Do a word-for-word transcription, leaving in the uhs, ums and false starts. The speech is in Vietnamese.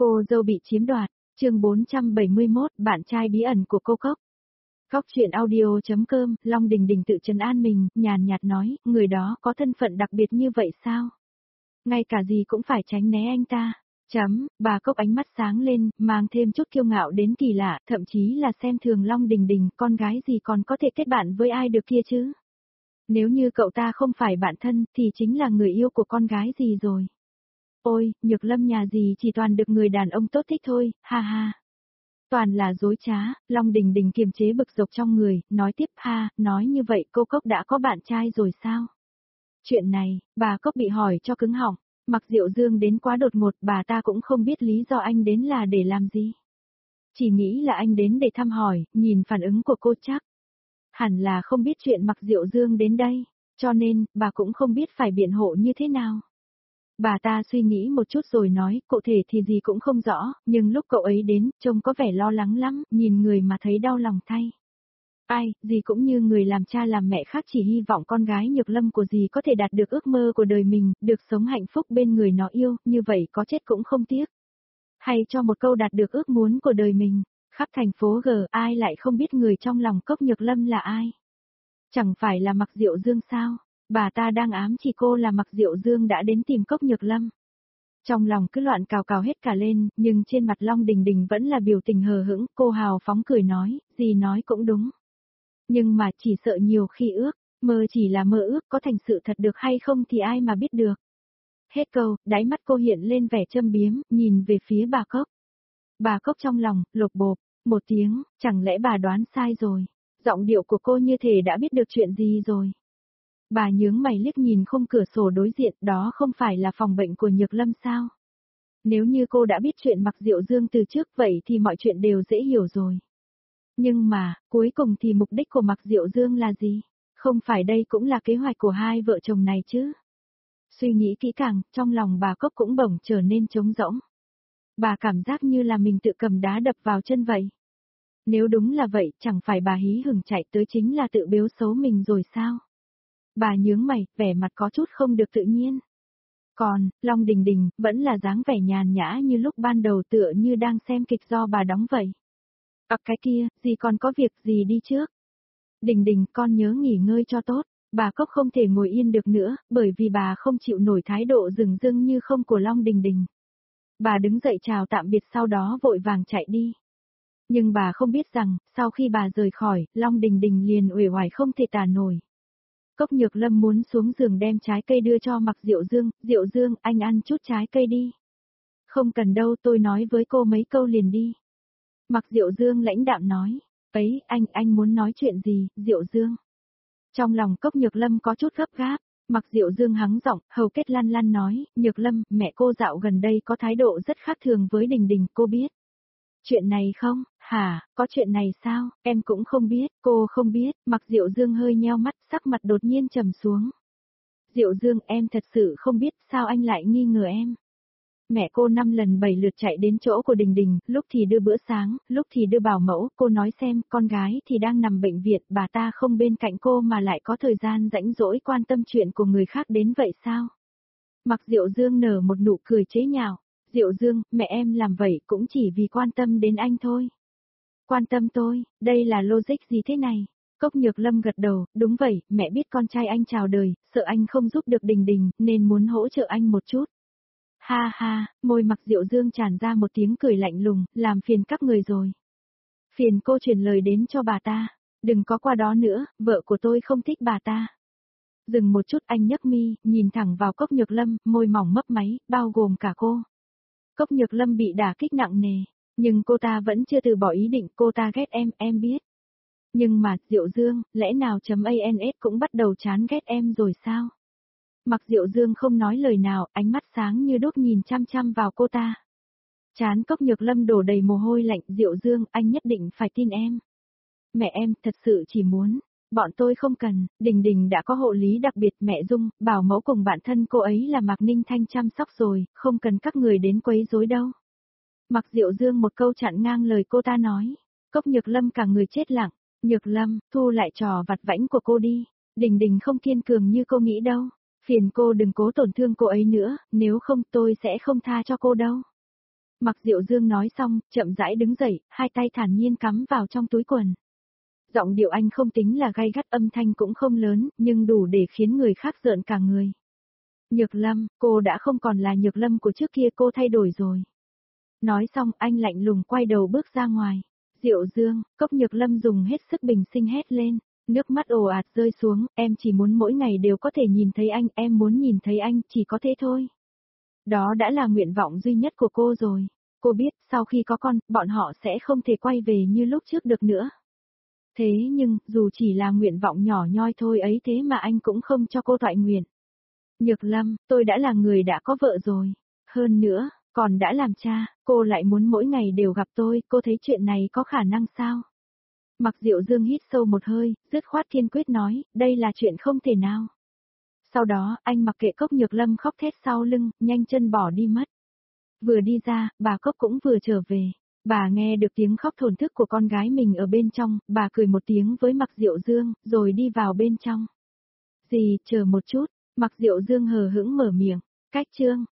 Cô dâu bị chiếm đoạt, chương bốn trăm bảy mươi mốt, bạn trai bí ẩn của cô Cốc. Cóc truyện audio.com, Long Đình Đình tự trấn an mình, nhàn nhạt nói, người đó có thân phận đặc biệt như vậy sao? Ngay cả gì cũng phải tránh né anh ta. Chấm, bà Cốc ánh mắt sáng lên, mang thêm chút kiêu ngạo đến kỳ lạ, thậm chí là xem thường Long Đình Đình, con gái gì còn có thể kết bạn với ai được kia chứ? Nếu như cậu ta không phải bạn thân, thì chính là người yêu của con gái gì rồi. Ôi, Nhược Lâm nhà gì chỉ toàn được người đàn ông tốt thích thôi, ha ha. Toàn là dối trá, Long Đình Đình kiềm chế bực dọc trong người, nói tiếp ha, nói như vậy cô Cốc đã có bạn trai rồi sao? Chuyện này, bà Cốc bị hỏi cho cứng họng, mặc Diệu Dương đến quá đột ngột, bà ta cũng không biết lý do anh đến là để làm gì. Chỉ nghĩ là anh đến để thăm hỏi, nhìn phản ứng của cô chắc. Hẳn là không biết chuyện mặc Diệu Dương đến đây, cho nên, bà cũng không biết phải biện hộ như thế nào. Bà ta suy nghĩ một chút rồi nói, cụ thể thì gì cũng không rõ, nhưng lúc cậu ấy đến, trông có vẻ lo lắng lắm, nhìn người mà thấy đau lòng thay. Ai, dì cũng như người làm cha làm mẹ khác chỉ hy vọng con gái Nhược Lâm của dì có thể đạt được ước mơ của đời mình, được sống hạnh phúc bên người nó yêu, như vậy có chết cũng không tiếc. Hay cho một câu đạt được ước muốn của đời mình, khắp thành phố G ai lại không biết người trong lòng Cốc Nhược Lâm là ai? Chẳng phải là Mặc Diệu Dương sao? Bà ta đang ám chỉ cô là Mặc Diệu Dương đã đến tìm Cốc Nhược Lâm. Trong lòng cứ loạn cào cào hết cả lên, nhưng trên mặt Long Đình Đình vẫn là biểu tình hờ hững, cô hào phóng cười nói, gì nói cũng đúng. Nhưng mà chỉ sợ nhiều khi ước, mơ chỉ là mơ ước, có thành sự thật được hay không thì ai mà biết được. Hết câu, đáy mắt cô hiện lên vẻ châm biếm, nhìn về phía bà Cốc. Bà Cốc trong lòng, lột bộp, một tiếng, chẳng lẽ bà đoán sai rồi, giọng điệu của cô như thể đã biết được chuyện gì rồi. Bà nhướng mày liếc nhìn khung cửa sổ đối diện, đó không phải là phòng bệnh của Nhược Lâm sao? Nếu như cô đã biết chuyện Mặc Diệu Dương từ trước vậy thì mọi chuyện đều dễ hiểu rồi. Nhưng mà, cuối cùng thì mục đích của Mặc Diệu Dương là gì? Không phải đây cũng là kế hoạch của hai vợ chồng này chứ? Suy nghĩ kỹ càng, trong lòng bà Cốc cũng bỗng trở nên trống rỗng. Bà cảm giác như là mình tự cầm đá đập vào chân vậy. Nếu đúng là vậy, chẳng phải bà hí hửng chạy tới chính là tự bếu xấu mình rồi sao? Bà nhướng mày, vẻ mặt có chút không được tự nhiên. Còn, Long Đình Đình, vẫn là dáng vẻ nhàn nhã như lúc ban đầu tựa như đang xem kịch do bà đóng vậy. À cái kia, dì còn có việc gì đi trước? Đình Đình, con nhớ nghỉ ngơi cho tốt. Bà Cốc không thể ngồi yên được nữa, bởi vì bà không chịu nổi thái độ rừng rưng như không của Long Đình Đình. Bà đứng dậy chào tạm biệt sau đó vội vàng chạy đi. Nhưng bà không biết rằng, sau khi bà rời khỏi, Long Đình Đình liền uể oải không thể tả nổi. Cốc Nhược Lâm muốn xuống giường đem trái cây đưa cho Mặc Diệu Dương, Diệu Dương, anh ăn chút trái cây đi. Không cần đâu, tôi nói với cô mấy câu liền đi. Mặc Diệu Dương lãnh đạm nói, ấy, anh, anh muốn nói chuyện gì, Diệu Dương? Trong lòng Cốc Nhược Lâm có chút gấp gáp, Mặc Diệu Dương hắng giọng, hầu kết lăn lăn nói, Nhược Lâm, mẹ cô dạo gần đây có thái độ rất khác thường với Đình Đình, cô biết. Chuyện này không, hả, có chuyện này sao, em cũng không biết, cô không biết, Mặc Diệu Dương hơi nheo mắt, sắc mặt đột nhiên trầm xuống. Diệu Dương, em thật sự không biết, sao anh lại nghi ngờ em. Mẹ cô năm lần bảy lượt chạy đến chỗ của Đình Đình, lúc thì đưa bữa sáng, lúc thì đưa bảo mẫu, cô nói xem, con gái thì đang nằm bệnh viện, bà ta không bên cạnh cô mà lại có thời gian rãnh rỗi quan tâm chuyện của người khác đến vậy sao? Mặc Diệu Dương nở một nụ cười chế nhạo. Diệu Dương, mẹ em làm vậy cũng chỉ vì quan tâm đến anh thôi. Quan tâm tôi, đây là logic gì thế này? Cốc Nhược Lâm gật đầu, đúng vậy, mẹ biết con trai anh chào đời, sợ anh không giúp được Đình Đình, nên muốn hỗ trợ anh một chút. Ha ha, môi Mặc Diệu Dương tràn ra một tiếng cười lạnh lùng, làm phiền các người rồi. Phiền cô truyền lời đến cho bà ta, đừng có qua đó nữa, vợ của tôi không thích bà ta. Dừng một chút anh nhấc mi, nhìn thẳng vào Cốc Nhược Lâm, môi mỏng mấp máy, bao gồm cả cô. Cốc Nhược Lâm bị đả kích nặng nề, nhưng cô ta vẫn chưa từ bỏ ý định, cô ta ghét em, em biết. Nhưng mà, Diệu Dương, lẽ nào chấm ans cũng bắt đầu chán ghét em rồi sao? Mặc Diệu Dương không nói lời nào, ánh mắt sáng như đốt nhìn chăm chăm vào cô ta. Chán Cốc Nhược Lâm đổ đầy mồ hôi lạnh, Diệu Dương, anh nhất định phải tin em. Mẹ em, thật sự chỉ muốn, bọn tôi không cần, Đình Đình đã có hộ lý đặc biệt, mẹ Dung, bảo mẫu cùng bạn thân cô ấy là Mạc Ninh Thanh chăm sóc rồi, không cần các người đến quấy rối đâu. Mặc Diệu Dương một câu chặn ngang lời cô ta nói. Cốc Nhược Lâm cả người chết lặng. Nhược Lâm, thu lại trò vặt vãnh của cô đi. Đình Đình không kiên cường như cô nghĩ đâu. Phiền cô đừng cố tổn thương cô ấy nữa, nếu không tôi sẽ không tha cho cô đâu. Mặc Diệu Dương nói xong, chậm rãi đứng dậy, hai tay thản nhiên cắm vào trong túi quần. Giọng điệu anh không tính là gay gắt, âm thanh cũng không lớn, nhưng đủ để khiến người khác rợn cả người. Nhược Lâm, cô đã không còn là Nhược Lâm của trước kia, cô thay đổi rồi. Nói xong anh lạnh lùng quay đầu bước ra ngoài. Diệu Dương, Cốc Nhược Lâm dùng hết sức bình sinh hét lên, nước mắt ồ ạt rơi xuống, em chỉ muốn mỗi ngày đều có thể nhìn thấy anh, em muốn nhìn thấy anh, chỉ có thế thôi. Đó đã là nguyện vọng duy nhất của cô rồi. Cô biết, sau khi có con, bọn họ sẽ không thể quay về như lúc trước được nữa. Thế nhưng, dù chỉ là nguyện vọng nhỏ nhoi thôi ấy thế mà anh cũng không cho cô toại nguyện. Nhược Lâm, tôi đã là người đã có vợ rồi. Hơn nữa, còn đã làm cha, cô lại muốn mỗi ngày đều gặp tôi, cô thấy chuyện này có khả năng sao? Mặc Diệu Dương hít sâu một hơi, dứt khoát kiên quyết nói, đây là chuyện không thể nào. Sau đó, anh mặc kệ Cốc Nhược Lâm khóc thét sau lưng, nhanh chân bỏ đi mất. Vừa đi ra, bà Cốc cũng vừa trở về. Bà nghe được tiếng khóc thổn thức của con gái mình ở bên trong, bà cười một tiếng với Mặc Diệu Dương, rồi đi vào bên trong. Dì, chờ một chút, Mặc Diệu Dương hờ hững mở miệng, cách chương.